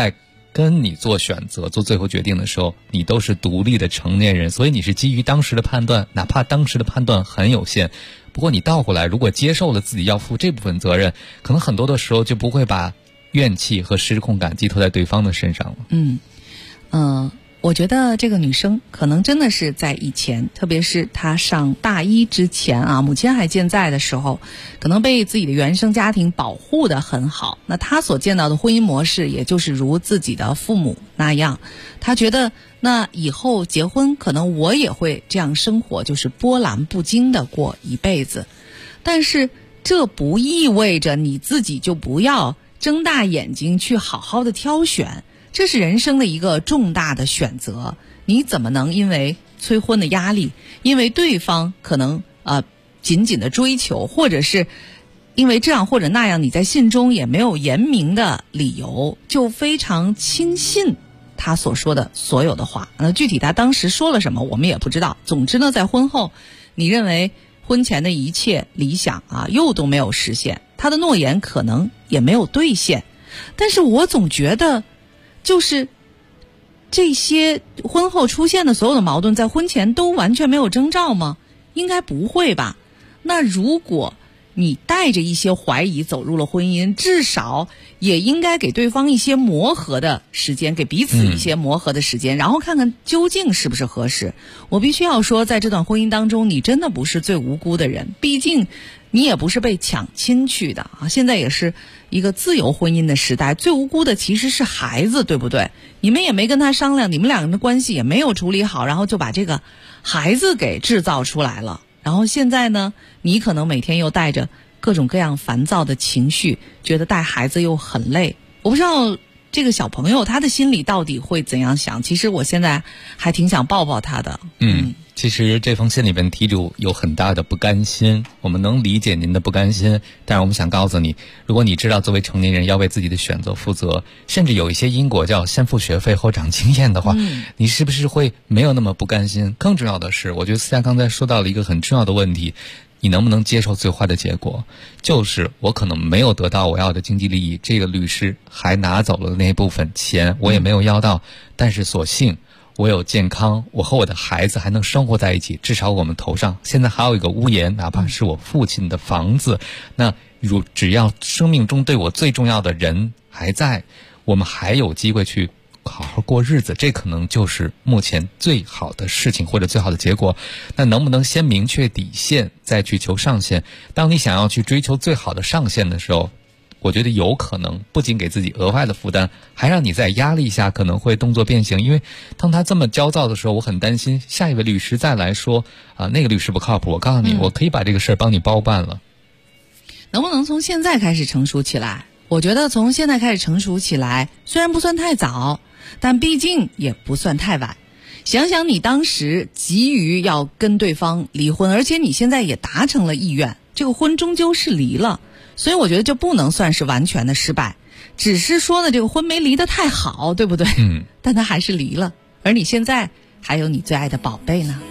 跟你做选择做最后决定的时候，你都是独立的成年人，所以你是基于当时的判断，哪怕当时的判断很有限，不过你倒过来如果接受了自己要负这部分责任，可能很多的时候就不会把怨气和失控感寄托在对方的身上了。 我觉得这个女生可能真的是在以前，特别是她上大一之前啊，母亲还健在的时候，可能被自己的原生家庭保护得很好。那她所见到的婚姻模式，也就是如自己的父母那样，她觉得那以后结婚，可能我也会这样生活，就是波澜不惊的过一辈子。但是这不意味着你自己就不要睁大眼睛去好好的挑选。这是人生的一个重大的选择，你怎么能因为催婚的压力，因为对方可能紧紧的追求，或者是因为这样或者那样，你在信中也没有言明的理由，就非常轻信他所说的所有的话。具体他当时说了什么我们也不知道。总之呢，在婚后你认为婚前的一切理想又都没有实现，他的诺言可能也没有兑现。但是我总觉得就是这些婚后出现的所有的矛盾，在婚前都完全没有征兆吗？应该不会吧。那如果你带着一些怀疑走入了婚姻，至少也应该给对方一些磨合的时间，给彼此一些磨合的时间，然后看看究竟是不是合适。我必须要说，在这段婚姻当中，你真的不是最无辜的人，毕竟你也不是被抢亲去的现在也是一个自由婚姻的时代，最无辜的其实是孩子，对不对？你们也没跟他商量，你们两个人的关系也没有处理好，然后就把这个孩子给制造出来了。然后现在呢，你可能每天又带着各种各样烦躁的情绪，觉得带孩子又很累。我不知道这个小朋友他的心里到底会怎样想，其实我现在还挺想抱抱他的。 其实这封信里边题主有很大的不甘心，我们能理解您的不甘心，但是我们想告诉你，如果你知道作为成年人要为自己的选择负责，甚至有一些因果叫先付学费后长经验的话，你是不是会没有那么不甘心？更重要的是，我觉得思佳刚才说到了一个很重要的问题，你能不能接受最坏的结果？就是我可能没有得到我要的经济利益，这个律师还拿走了那部分钱，我也没有要到，但是所幸我有健康，我和我的孩子还能生活在一起，至少我们头上现在还有一个屋檐，哪怕是我父亲的房子。那只要生命中对我最重要的人还在，我们还有机会去好好过日子，这可能就是目前最好的事情或者最好的结果。那能不能先明确底线，再去求上限？当你想要去追求最好的上限的时候，我觉得有可能不仅给自己额外的负担，还让你在压力下可能会动作变形。因为当他这么焦躁的时候，我很担心下一位律师再来说那个律师不靠谱，我告诉你，我可以把这个事儿帮你包办了。 能不能从现在开始成熟起来？我觉得从现在开始成熟起来，虽然不算太早，但毕竟也不算太晚。想想你当时急于要跟对方离婚，而且你现在也达成了意愿，这个婚终究是离了，所以我觉得这不能算是完全的失败，只是说呢这个婚没离得太好，对不对？但他还是离了，而你现在还有你最爱的宝贝呢。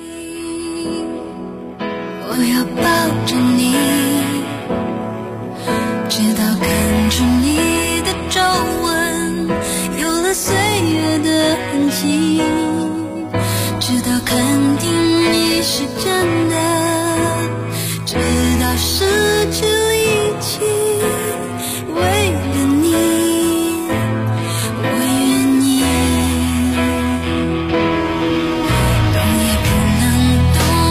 我要抱着你，直到看出你的皱纹有了岁月的痕迹，直到肯定你是真的，直到失去力气，为了你我愿意动也不能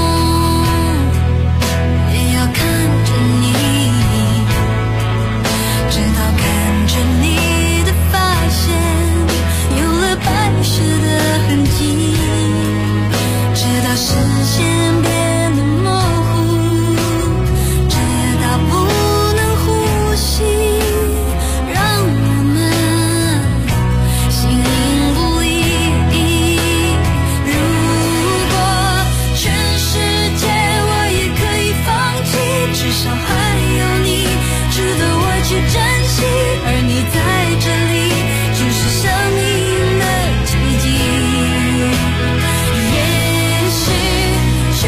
动，也要看着你，直到看着你的发线有了白湿的痕迹，直到视线变得模糊，直到不能呼吸，让我们形影不离。如果全世界我也可以放弃，至少还有你值得我去珍惜，而你在这里就是生命的奇迹。也许全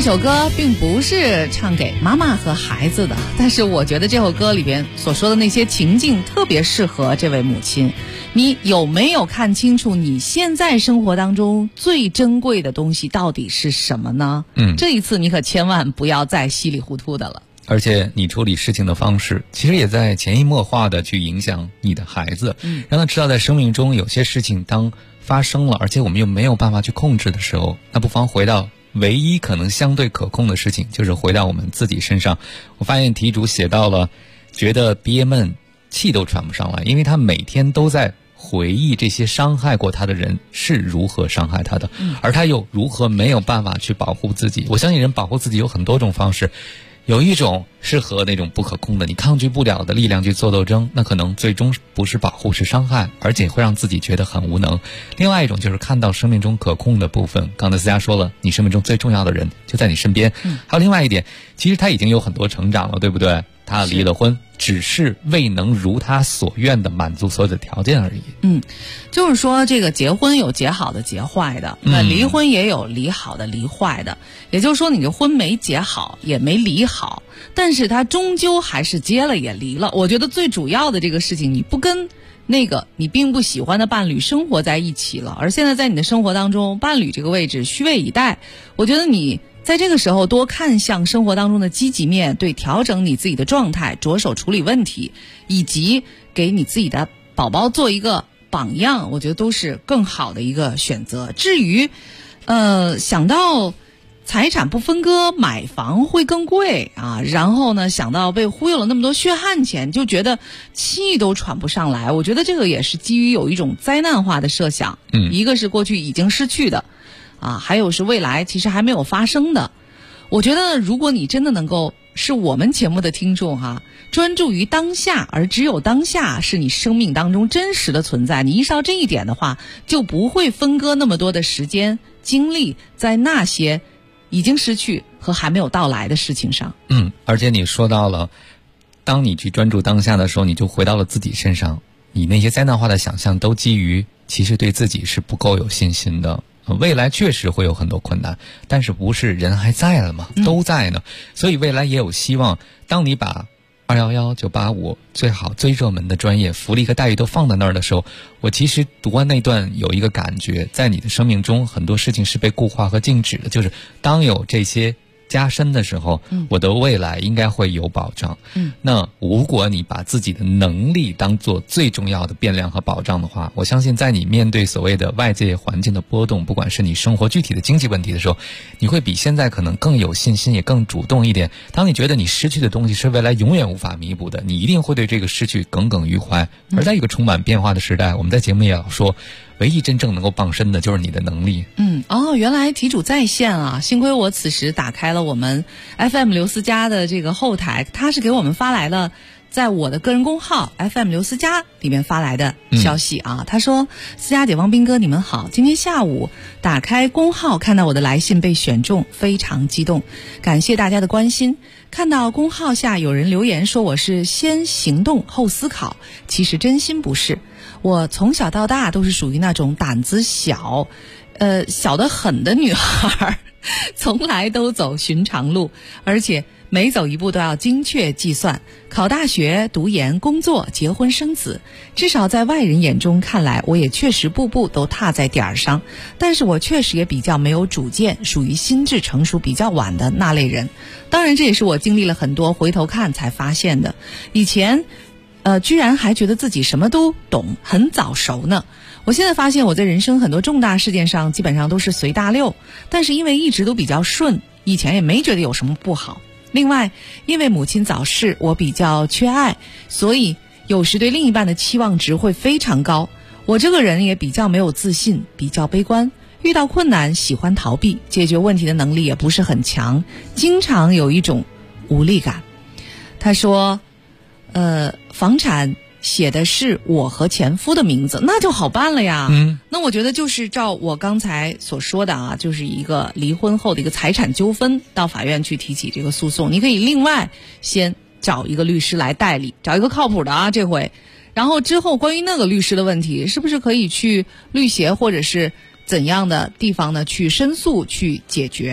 首歌并不是唱给妈妈和孩子的，但是我觉得这首歌里边所说的那些情境特别适合这位母亲。你有没有看清楚你现在生活当中最珍贵的东西到底是什么呢？这一次你可千万不要再稀里糊涂的了。 而且你处理事情的方式其实也在潜移默化的去影响你的孩子，让他知道在生命中有些事情当发生了，而且我们又没有办法去控制的时候，那不妨回到唯一可能相对可控的事情，就是回到我们自己身上。我发现题主写到了觉得憋闷，气都喘不上来，因为他每天都在回忆这些伤害过他的人是如何伤害他的，而他又如何没有办法去保护自己。我相信人保护自己有很多种方式，有一种是和那种不可控的你抗拒不了的力量去做斗争，那可能最终不是保护是伤害，而且会让自己觉得很无能。另外一种就是看到生命中可控的部分，刚才思佳说了，你生命中最重要的人就在你身边。还有另外一点，其实他已经有很多成长了，对不对？他离了婚，只是未能如他所愿的满足所有的条件而已。 就是说这个结婚有结好的结坏的，那离婚也有离好的离坏的，也就是说你这婚没结好也没离好，但是他终究还是结了也离了。我觉得最主要的这个事情，你不跟那个你并不喜欢的伴侣生活在一起了，而现在在你的生活当中，伴侣这个位置虚位以待，我觉得你在这个时候多看向生活当中的积极面，对调整你自己的状态，着手处理问题，以及给你自己的宝宝做一个榜样，我觉得都是更好的一个选择。至于想到财产不分割，买房会更贵啊，然后呢想到被忽悠了那么多血汗钱，就觉得气都喘不上来。我觉得这个也是基于有一种灾难化的设想，一个是过去已经失去的还有是未来其实还没有发生的。我觉得如果你真的能够是我们节目的听众专注于当下，而只有当下是你生命当中真实的存在，你意识到这一点的话，就不会分割那么多的时间精力在那些已经失去和还没有到来的事情上。 而且你说到了，当你去专注当下的时候，你就回到了自己身上，你那些灾难化的想象都基于其实对自己是不够有信心的。未来确实会有很多困难，但是不是人还在了吗？都在呢。所以未来也有希望。当你把211、985最好最热门的专业福利和待遇都放在那儿的时候，我其实读完那段有一个感觉，在你的生命中很多事情是被固化和静止的，就是当有这些加深的时候，我的未来应该会有保障。那如果你把自己的能力当做最重要的变量和保障的话，我相信在你面对所谓的外界环境的波动，不管是你生活具体的经济问题的时候，你会比现在可能更有信心，也更主动一点。当你觉得你失去的东西是未来永远无法弥补的，你一定会对这个失去耿耿于怀。而在一个充满变化的时代，我们在节目也要说，唯一真正能够傍身的就是你的能力。 原来题主在线啊！幸亏我此时打开了我们 FM 刘思佳的这个后台，他是给我们发来了在我的个人公号 FM 刘思佳里面发来的消息他说：思佳姐、王斌哥，你们好，今天下午打开公号看到我的来信被选中，非常激动，感谢大家的关心。看到公号下有人留言说我是先行动后思考，其实真心不是，我从小到大都是属于那种胆子小得很的女孩，从来都走寻常路，而且每走一步都要精确计算，考大学、读研、工作、结婚生子，至少在外人眼中看来，我也确实步步都踏在点儿上，但是我确实也比较没有主见，属于心智成熟比较晚的那类人。当然这也是我经历了很多回头看才发现的，以前居然还觉得自己什么都懂，很早熟呢。我现在发现我在人生很多重大事件上基本上都是随大溜，但是因为一直都比较顺，以前也没觉得有什么不好。另外因为母亲早逝，我比较缺爱，所以有时对另一半的期望值会非常高。我这个人也比较没有自信，比较悲观，遇到困难喜欢逃避，解决问题的能力也不是很强，经常有一种无力感。他说房产写的是我和前夫的名字，那就好办了呀。那我觉得就是照我刚才所说的就是一个离婚后的一个财产纠纷，到法院去提起这个诉讼，你可以另外先找一个律师来代理，找一个靠谱的这回，然后之后关于那个律师的问题，是不是可以去律协或者是怎样的地方呢去申诉去解决。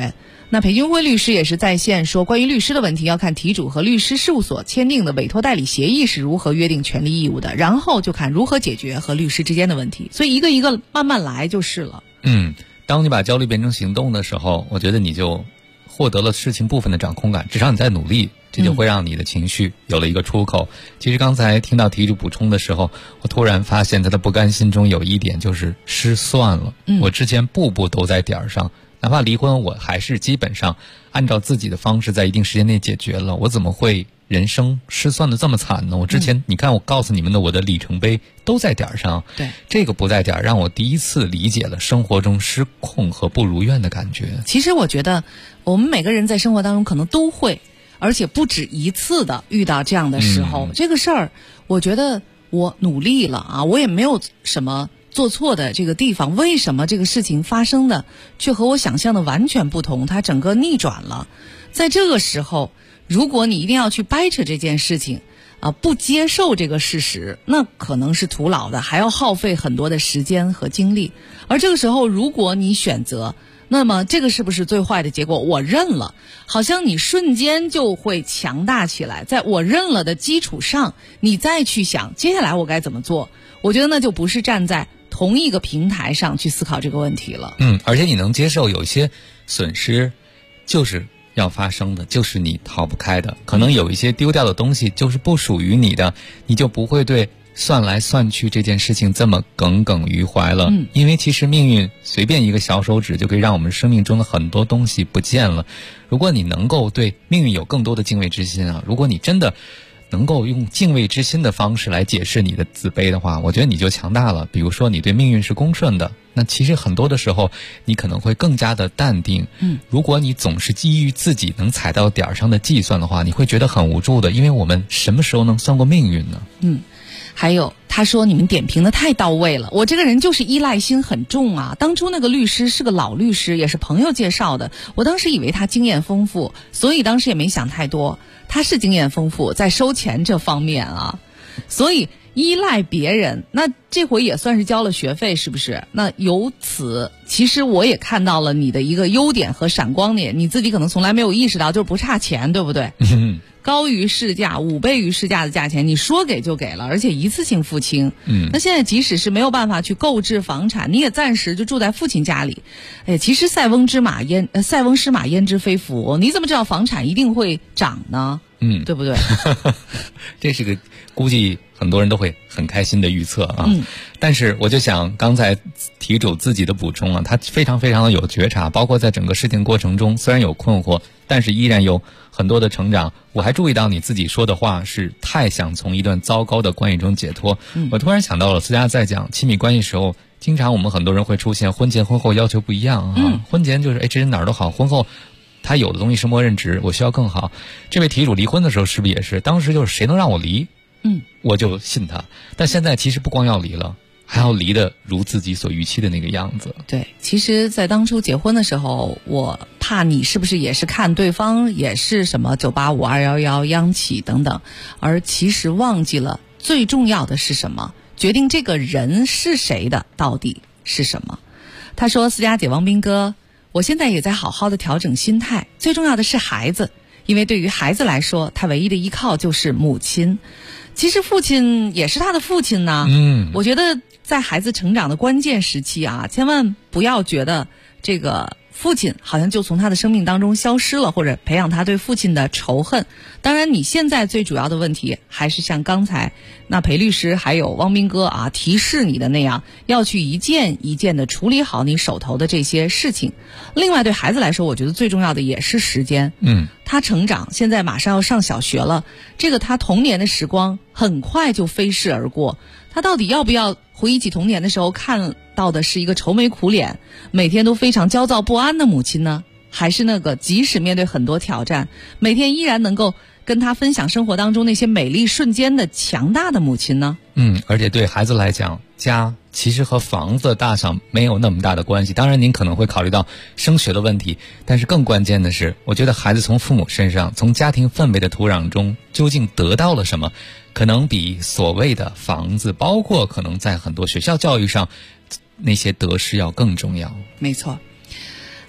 那裴军辉律师也是在线说，关于律师的问题要看题主和律师事务所签订的委托代理协议是如何约定权利义务的，然后就看如何解决和律师之间的问题，所以一个一个慢慢来就是了。 当你把焦虑变成行动的时候，我觉得你就获得了事情部分的掌控感，至少你在努力，这就会让你的情绪有了一个出口。其实刚才听到题主补充的时候，我突然发现他的不甘心中有一点就是失算了。我之前步步都在点上，哪怕离婚我还是基本上按照自己的方式在一定时间内解决了，我怎么会人生失算的这么惨呢？我之前你看我告诉你们的我的里程碑都在点上， 对， 这个不在点让我第一次理解了生活中失控和不如愿的感觉。 其实我觉得我们每个人在生活当中可能都会，而且不止一次的遇到这样的时候。这个事儿我觉得我努力了啊，我也没有什么做错的这个地方，为什么这个事情发生的却和我想象的完全不同，它整个逆转了。在这个时候，如果你一定要去掰扯这件事情不接受这个事实，那可能是徒劳的，还要耗费很多的时间和精力。而这个时候如果你选择，那么这个是不是最坏的结果？我认了，好像你瞬间就会强大起来，在我认了的基础上，你再去想接下来我该怎么做，我觉得那就不是站在同一个平台上去思考这个问题了。 而且你能接受有一些损失就是要发生的，就是你逃不开的，可能有一些丢掉的东西就是不属于你的，你就不会对算来算去这件事情这么耿耿于怀了。因为其实命运随便一个小手指就可以让我们生命中的很多东西不见了。如果你能够对命运有更多的敬畏之心如果你真的能够用敬畏之心的方式来解释你的自卑的话，我觉得你就强大了。比如说你对命运是恭顺的，那其实很多的时候你可能会更加的淡定。如果你总是基于自己能踩到点上的计算的话，你会觉得很无助的，因为我们什么时候能算过命运呢？ 还有他说你们点评的太到位了，我这个人就是依赖心很重啊。当初那个律师是个老律师，也是朋友介绍的，我当时以为他经验丰富，所以当时也没想太多。他是经验丰富在收钱这方面所以依赖别人，那这回也算是交了学费，是不是？那由此其实我也看到了你的一个优点和闪光点，你自己可能从来没有意识到，就是不差钱，对不对？高于市价5倍于市价的价钱，你说给就给了，而且一次性付清。那现在即使是没有办法去购置房产，你也暂时就住在父亲家里。其实塞翁失马焉知非福，你怎么知道房产一定会涨呢？对不对？ 这是个估计很多人都会很开心的预测但是我就想刚才题主自己的补充他非常非常的有觉察，包括在整个事情过程中虽然有困惑，但是依然有很多的成长。我还注意到你自己说的话是太想从一段糟糕的关系中解脱。我突然想到了思佳在讲亲密关系时候，经常我们很多人会出现婚前婚后要求不一样婚前就是这人哪儿都好，婚后他有的东西是默认值，我需要更好。这位题主离婚的时候是不是也是当时就是谁能让我离我就信他，但现在其实不光要离了，还要离的如自己所预期的那个样子。 对，其实在当初结婚的时候，我怕你是不是也是看对方也是什么985、211、央企等等，而其实忘记了最重要的是什么，决定这个人是谁的到底是什么。他说，思佳姐、王斌哥，我现在也在好好的调整心态，最重要的是孩子，因为对于孩子来说，他唯一的依靠就是母亲。其实父亲也是他的父亲呢。我觉得在孩子成长的关键时期千万不要觉得这个父亲好像就从他的生命当中消失了，或者培养他对父亲的仇恨。当然你现在最主要的问题还是像刚才那裴律师还有汪斌哥提示你的那样，要去一件一件的处理好你手头的这些事情。另外对孩子来说，我觉得最重要的也是时间。他成长现在马上要上小学了，这个他童年的时光很快就飞逝而过，他到底要不要回忆起童年的时候看到的是一个愁眉苦脸每天都非常焦躁不安的母亲呢，还是那个即使面对很多挑战每天依然能够跟他分享生活当中那些美丽瞬间的强大的母亲呢？ 而且对孩子来讲，家其实和房子大小没有那么大的关系。当然您可能会考虑到升学的问题，但是更关键的是，我觉得孩子从父母身上，从家庭氛围的土壤中究竟得到了什么，可能比所谓的房子，包括可能在很多学校教育上那些得失要更重要。 没错。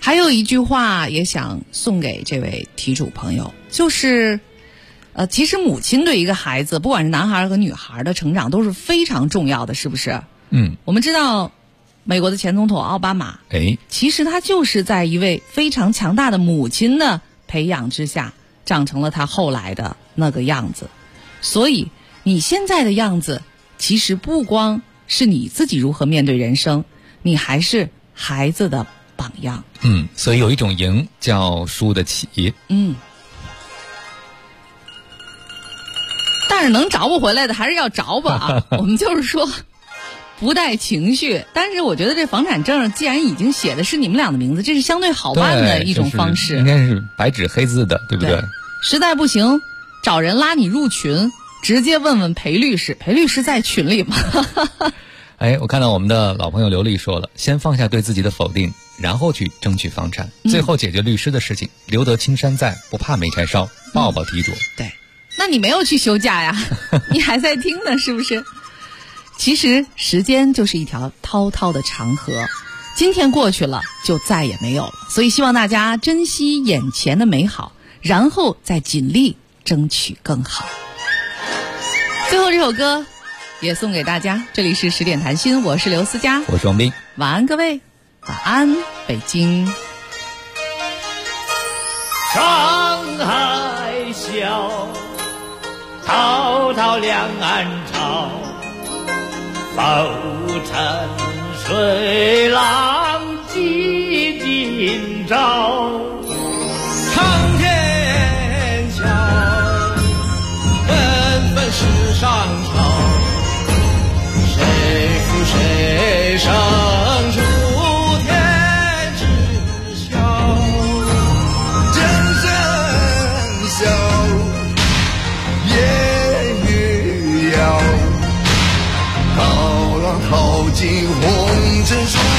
还有一句话也想送给这位题主朋友，就是其实母亲对一个孩子，不管是男孩和女孩的成长都是非常重要的，是不是？我们知道美国的前总统奥巴马，其实他就是在一位非常强大的母亲的培养之下长成了他后来的那个样子。所以你现在的样子其实不光是你自己如何面对人生，你还是孩子的榜样。 所以有一种赢叫输得起。 但是能找不回来的还是要找吧啊！我们就是说不带情绪，但是我觉得这房产证既然已经写的是你们俩的名字，这是相对好办的一种方式， 应该是白纸黑字的，对不对？ 实在不行找人拉你入群，直接问问裴律师，裴律师在群里吗？ 我看到我们的老朋友刘丽说了，先放下对自己的否定，然后去争取房产，最后解决律师的事情，留得青山在，不怕没柴烧，抱抱题主。 对，那你没有去休假呀？你还在听呢，是不是？其实时间就是一条滔滔的长河，今天过去了就再也没有了，所以希望大家珍惜眼前的美好，然后再尽力争取更好。最后这首歌也送给大家，这里是10点谈心，我是刘思佳， 我是王斌， 晚安各位，晚安北京。 上海笑，滔滔两岸潮，浮沉水浪几今朝。长天桥，纷纷世上潮，谁负谁胜出天知晓。 真声笑，烟雨遥，涛浪淘尽红尘。